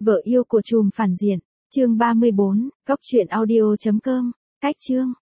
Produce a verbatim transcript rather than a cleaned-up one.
Vợ yêu của trùm phản diện, chương ba mươi bốn, cốc truyện audio chấm com, cách chương.